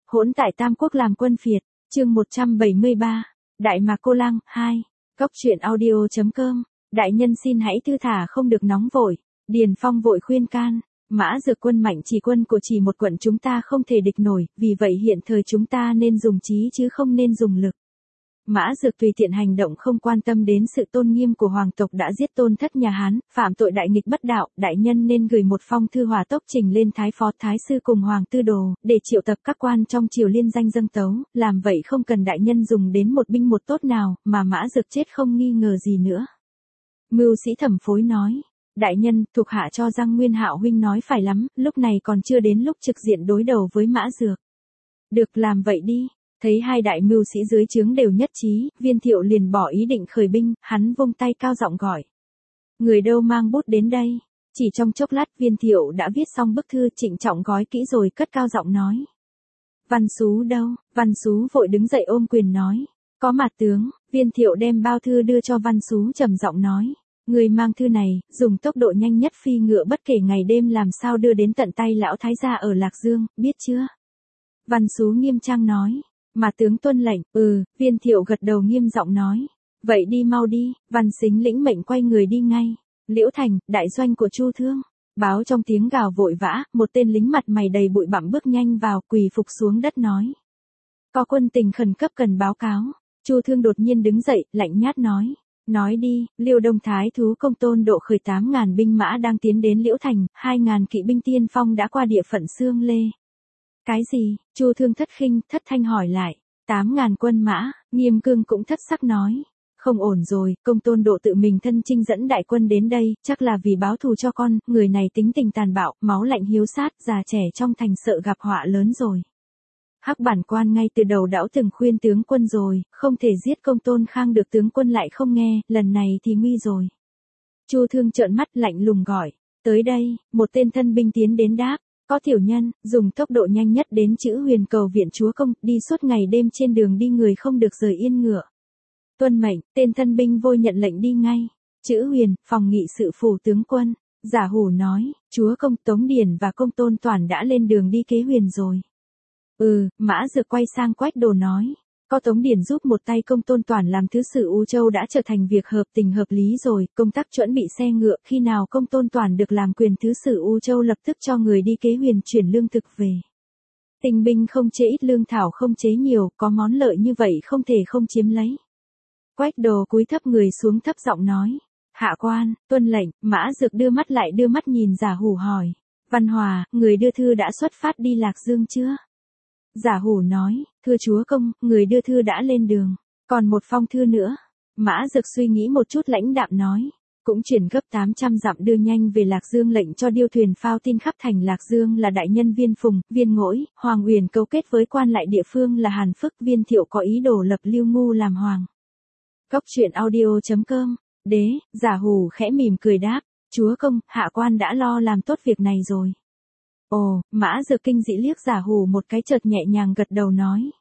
Hỗn tại Tam Quốc làm quân phiệt, chương 173, Đại Mạc Cô Lăng, 2, Cốc truyện audio.com, đại nhân xin hãy thư thả không được nóng vội, Điền Phong vội khuyên can, Mã Dược quân mạnh chỉ quân của chỉ một quận chúng ta không thể địch nổi, vì vậy hiện thời chúng ta nên dùng trí chứ không nên dùng lực. Mã Dược tùy tiện hành động không quan tâm đến sự tôn nghiêm của hoàng tộc đã giết tôn thất nhà Hán, phạm tội đại nghịch bất đạo, đại nhân nên gửi một phong thư hỏa tốc trình lên Thái Phó Thái Sư cùng Hoàng Tư Đồ, để triệu tập các quan trong triều liên danh dâng tấu, làm vậy không cần đại nhân dùng đến một binh một tốt nào, mà Mã Dược chết không nghi ngờ gì nữa. Mưu sĩ Thẩm Phối nói, đại nhân, thuộc hạ cho rằng Nguyên Hạo huynh nói phải lắm, lúc này còn chưa đến lúc trực diện đối đầu với Mã Dược. Được, làm vậy đi. Thấy hai đại mưu sĩ dưới trướng đều nhất trí, Viên Thiệu liền bỏ ý định khởi binh, hắn vung tay cao giọng gọi. Người đâu mang bút đến đây? Chỉ trong chốc lát Viên Thiệu đã viết xong bức thư, trịnh trọng gói kỹ rồi cất cao giọng nói. Văn Xú đâu? Văn Xú vội đứng dậy ôm quyền nói. Có mặt tướng. Viên Thiệu đem bao thư đưa cho Văn Xú trầm giọng nói. Người mang thư này, dùng tốc độ nhanh nhất phi ngựa bất kể ngày đêm làm sao đưa đến tận tay lão thái gia ở Lạc Dương, biết chưa? Văn Xú nghiêm trang nói. Mà tướng tuân lệnh, Viên Thiệu gật đầu nghiêm giọng nói. Vậy đi mau đi, Văn Xính lĩnh mệnh quay người đi ngay. Liễu Thành, đại doanh của Chu Thương. Báo trong tiếng gào vội vã, một tên lính mặt mày đầy bụi bặm bước nhanh vào, quỳ phục xuống đất nói. Có quân tình khẩn cấp cần báo cáo. Chu Thương đột nhiên đứng dậy, lạnh nhát nói. Nói đi, Liêu Đông Thái thú công Tôn Độ khởi 8.000 binh mã đang tiến đến Liễu Thành, 2.000 kỵ binh tiên phong đã qua địa phận Xương Lê. Cái gì? Chu Thương thất khinh, thất thanh hỏi lại. 8.000 quân mã, Nghiêm Cương cũng thất sắc nói. Không ổn rồi, công Tôn Độ tự mình thân chinh dẫn đại quân đến đây, chắc là vì báo thù cho con, người này tính tình tàn bạo, máu lạnh hiếu sát, già trẻ trong thành sợ gặp họa lớn rồi. Hắc bản quan ngay từ đầu đã từng khuyên tướng quân rồi, không thể giết công Tôn Khang được, tướng quân lại không nghe, lần này thì nguy rồi. Chu Thương trợn mắt lạnh lùng gọi. Tới đây, một tên thân binh tiến đến đáp. Có tiểu nhân, dùng tốc độ nhanh nhất đến Chữ Huyền cầu viện chúa công, đi suốt ngày đêm trên đường đi người không được rời yên ngựa. Tuân mệnh, tên thân binh vội nhận lệnh đi ngay. Chữ Huyền, phòng nghị sự phủ tướng quân. Giả Hủ nói, chúa công Tống Điền và công Tôn Toản đã lên đường đi Kế Huyền rồi. Mã Dược quay sang Quách Đồ nói. Có Tống Điền giúp một tay công Tôn Toản làm thứ sử U Châu đã trở thành việc hợp tình hợp lý rồi, công tác chuẩn bị xe ngựa, khi nào công Tôn Toản được làm quyền thứ sử U Châu lập tức cho người đi Kế Huyền chuyển lương thực về. Tinh binh không chế ít lương thảo không chế nhiều, có món lợi như vậy không thể không chiếm lấy. Quách Đồ cúi thấp người xuống thấp giọng nói. Hạ quan, tuân lệnh. Mã Dược đưa mắt nhìn Giả Hủ hỏi. Văn Hòa, người đưa thư đã xuất phát đi Lạc Dương chưa? Giả Hủ nói, thưa chúa công, người đưa thư đã lên đường. Còn một phong thư nữa. Mã Dược suy nghĩ một chút lãnh đạm nói. Cũng chuyển gấp 800 dặm đưa nhanh về Lạc Dương, lệnh cho điêu thuyền phao tin khắp thành Lạc Dương là đại nhân Viên Phùng, Viên Ngỗi, Hoàng Uyển cấu kết với quan lại địa phương là Hàn Phức, Viên Thiệu có ý đồ lập Lưu Ngu làm hoàng. Cốc truyện audio.com. Đế, Giả Hủ khẽ mỉm cười đáp. Chúa công, hạ quan đã lo làm tốt việc này rồi. Ồ, Mã Dược kinh dị liếc Giả Hủ một cái chợt nhẹ nhàng gật đầu nói.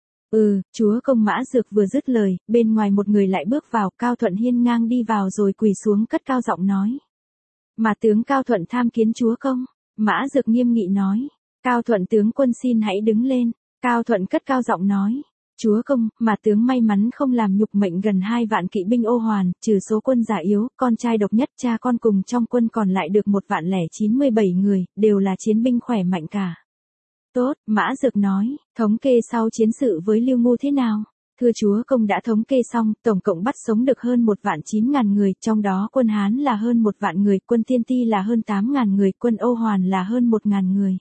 Chúa công. Mã Dược vừa dứt lời, bên ngoài một người lại bước vào, Cao Thuận hiên ngang đi vào rồi quỳ xuống cất cao giọng nói. Mà tướng Cao Thuận tham kiến chúa công. Mã Dược nghiêm nghị nói. Cao Thuận tướng quân xin hãy đứng lên. Cao Thuận cất cao giọng nói. Chúa công, mà tướng may mắn không làm nhục mệnh gần 2 vạn kỵ binh ô hoàn, trừ số quân già yếu, con trai độc nhất cha con cùng trong quân còn lại được 1.097 người, đều là chiến binh khỏe mạnh cả. Tốt, Mã Dược nói, thống kê sau chiến sự với Lưu Ngu thế nào? Thưa chúa công đã thống kê xong, tổng cộng bắt sống được hơn 1.900.000 người, trong đó quân Hán là hơn 1 vạn người, quân Tiên Ti là hơn 8.000 người, quân Ô Hoàn là hơn 1.000 người.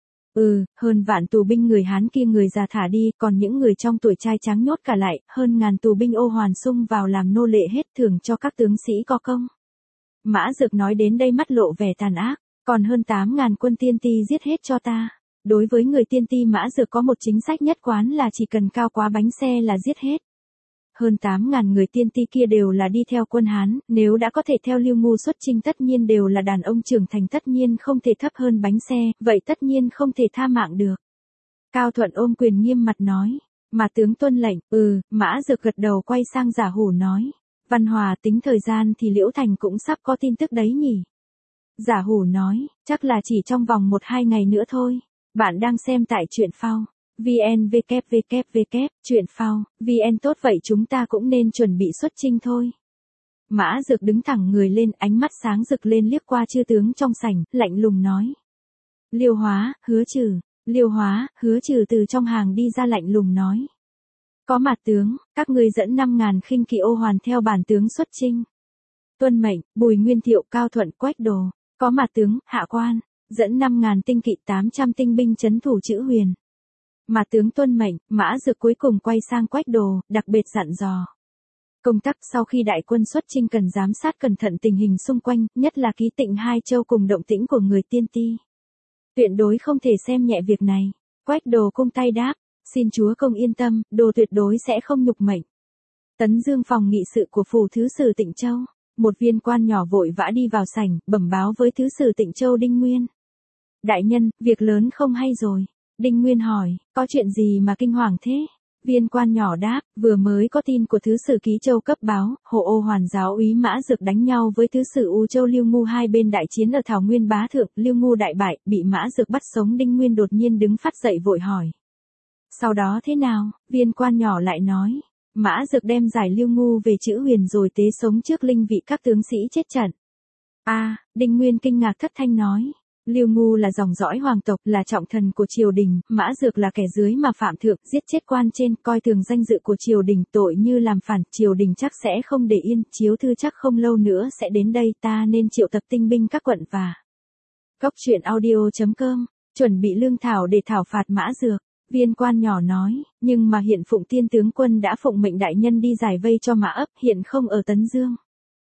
Hơn vạn tù binh người Hán kia người già thả đi, còn những người trong tuổi trai trắng nhốt cả lại, hơn ngàn tù binh Ô Hoàn xung vào làm nô lệ hết, thưởng cho các tướng sĩ có công. Mã Dược nói đến đây mắt lộ vẻ tàn ác, còn hơn 8.000 quân Tiên Ti giết hết cho ta. Đối với người Tiên Ti Mã Dược có một chính sách nhất quán là chỉ cần cao quá bánh xe là giết hết. Hơn 8.000 người Tiên Ti kia đều là đi theo quân Hán, nếu đã có thể theo Lưu Ngu xuất chinh tất nhiên đều là đàn ông trưởng thành, tất nhiên không thể thấp hơn bánh xe, vậy tất nhiên không thể tha mạng được. Cao Thuận ôm quyền nghiêm mặt nói, mà tướng tuân lệnh. Mã Dược gật đầu quay sang Giả Hủ nói, Văn Hòa tính thời gian thì Liễu Thành cũng sắp có tin tức đấy nhỉ. Giả Hủ nói, chắc là chỉ trong vòng 1-2 ngày nữa thôi. Bạn đang xem tại truyện phao. VN www. Chuyện phao, VN tốt vậy chúng ta cũng nên chuẩn bị xuất chinh thôi. Mã Dược đứng thẳng người lên, ánh mắt sáng rực lên liếc qua chư tướng trong sảnh, lạnh lùng nói. Liêu Hóa, Hứa Trừ. Liêu Hóa, Hứa Trừ từ trong hàng đi ra lạnh lùng nói. Có mặt tướng, các ngươi dẫn 5.000 khinh kỵ ô hoàn theo bản tướng xuất chinh. Tuân mệnh, Bùi Nguyên Thiệu, Cao Thuận, Quách Đồ. Có mặt tướng, hạ quan, dẫn 5.000 tinh kỵ 800 tinh binh trấn thủ Chữ Huyền. Mà tướng tuân mệnh, Mã Dược cuối cùng quay sang Quách Đồ, đặc biệt dặn dò. Công tác sau khi đại quân xuất chinh cần giám sát cẩn thận tình hình xung quanh, nhất là Ký Tịnh Hai Châu cùng động tĩnh của người tiên ti. Tuyệt đối không thể xem nhẹ việc này. Quách Đồ cung tay đáp, xin chúa công yên tâm, Đồ tuyệt đối sẽ không nhục mệnh. Tấn Dương phòng nghị sự của phủ thứ sử Tịnh Châu, một viên quan nhỏ vội vã đi vào sảnh, bẩm báo với thứ sử Tịnh Châu Đinh Nguyên. Đại nhân, việc lớn không hay rồi. Đinh Nguyên hỏi, có chuyện gì mà kinh hoàng thế? Viên quan nhỏ đáp, vừa mới có tin của thứ sử Ký Châu cấp báo, Hồ Ô Hoàn giáo úy Mã Dược đánh nhau với thứ sử U Châu Liêu Ngu, hai bên đại chiến ở Thảo Nguyên Bá Thượng, Liêu Ngu đại bại, bị Mã Dược bắt sống. Đinh Nguyên đột nhiên đứng phát dậy vội hỏi. Sau đó thế nào? Viên quan nhỏ lại nói, Mã Dược đem giải Liêu Ngu về Chữ Huyền rồi tế sống trước linh vị các tướng sĩ chết trận. Đinh Nguyên kinh ngạc thất thanh nói. Liêu Ngu là dòng dõi hoàng tộc, là trọng thần của triều đình, Mã Dược là kẻ dưới mà phạm thượng, giết chết quan trên, coi thường danh dự của triều đình, tội như làm phản, triều đình chắc sẽ không để yên, chiếu thư chắc không lâu nữa sẽ đến đây, ta nên triệu tập tinh binh các quận và Cốc truyện audio.com, chuẩn bị lương thảo để thảo phạt Mã Dược. Viên quan nhỏ nói, nhưng mà hiện Phụng Tiên tướng quân đã phụng mệnh đại nhân đi giải vây cho Mã Ấp, hiện không ở Tấn Dương.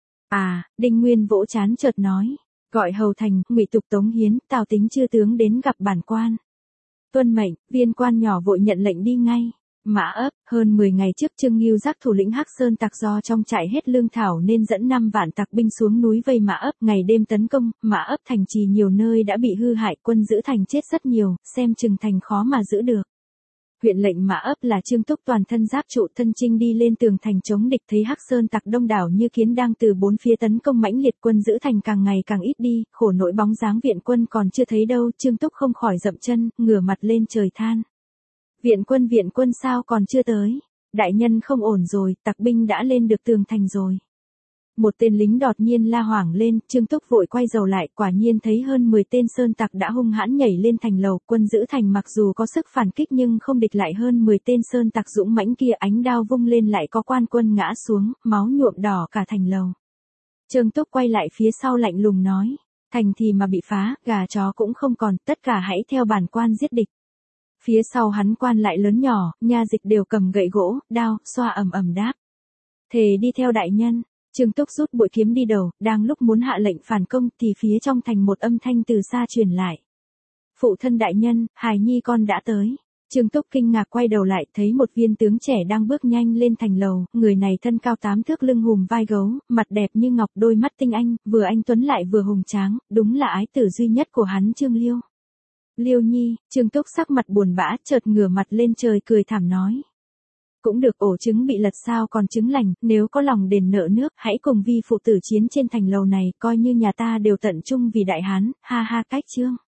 Đinh Nguyên vỗ trán chợt nói. Gọi Hầu Thành, Ngụy Tục, Tống Hiến, Tào Tính chư tướng đến gặp bản quan. Tuân mệnh, viên quan nhỏ vội nhận lệnh đi ngay. Mã Ấp, hơn 10 ngày trước Trương Ngưu Giác thủ lĩnh Hắc Sơn tặc do trong trại hết lương thảo nên dẫn 5 vạn tặc binh xuống núi vây Mã Ấp, ngày đêm tấn công, Mã Ấp thành trì nhiều nơi đã bị hư hại, quân giữ thành chết rất nhiều, xem chừng thành khó mà giữ được. Huyện lệnh Mã Ấp là Trương Túc toàn thân giáp trụ thân chinh đi lên tường thành chống địch, thấy Hắc Sơn tặc đông đảo như kiến đang từ bốn phía tấn công mãnh liệt, quân giữ thành càng ngày càng ít đi, khổ nỗi bóng dáng viện quân còn chưa thấy đâu. Trương Túc không khỏi dậm chân, ngửa mặt lên trời than. Viện quân sao còn chưa tới? Đại nhân không ổn rồi, tặc binh đã lên được tường thành rồi. Một tên lính đột nhiên la hoảng lên, Trương Túc vội quay đầu lại, quả nhiên thấy hơn 10 tên sơn tặc đã hung hãn nhảy lên thành lầu, quân giữ thành mặc dù có sức phản kích nhưng không địch lại hơn 10 tên sơn tặc dũng mãnh kia, ánh đao vung lên lại có quan quân ngã xuống, máu nhuộm đỏ cả thành lầu. Trương Túc quay lại phía sau lạnh lùng nói, thành thì mà bị phá, gà chó cũng không còn, tất cả hãy theo bản quan giết địch. Phía sau hắn quan lại lớn nhỏ, nha dịch đều cầm gậy gỗ, đao, xoa ầm ầm đáp. Thề đi theo đại nhân. Trương Túc rút bội kiếm đi đầu, đang lúc muốn hạ lệnh phản công thì phía trong thành một âm thanh từ xa truyền lại. Phụ thân đại nhân, hài nhi con đã tới. Trương Túc kinh ngạc quay đầu lại, thấy một viên tướng trẻ đang bước nhanh lên thành lầu, người này thân cao 8 thước, lưng hùm vai gấu, mặt đẹp như ngọc, đôi mắt tinh anh, vừa anh tuấn lại vừa hùng tráng, đúng là ái tử duy nhất của hắn Trương Liêu. Liêu nhi, Trương Túc sắc mặt buồn bã, chợt ngửa mặt lên trời cười thảm nói. Cũng được, ổ trứng bị lật sao còn trứng lành, nếu có lòng đền nợ nước, hãy cùng vi phụ tử chiến trên thành lầu này, coi như nhà ta đều tận trung vì đại hán, ha ha. Cách chương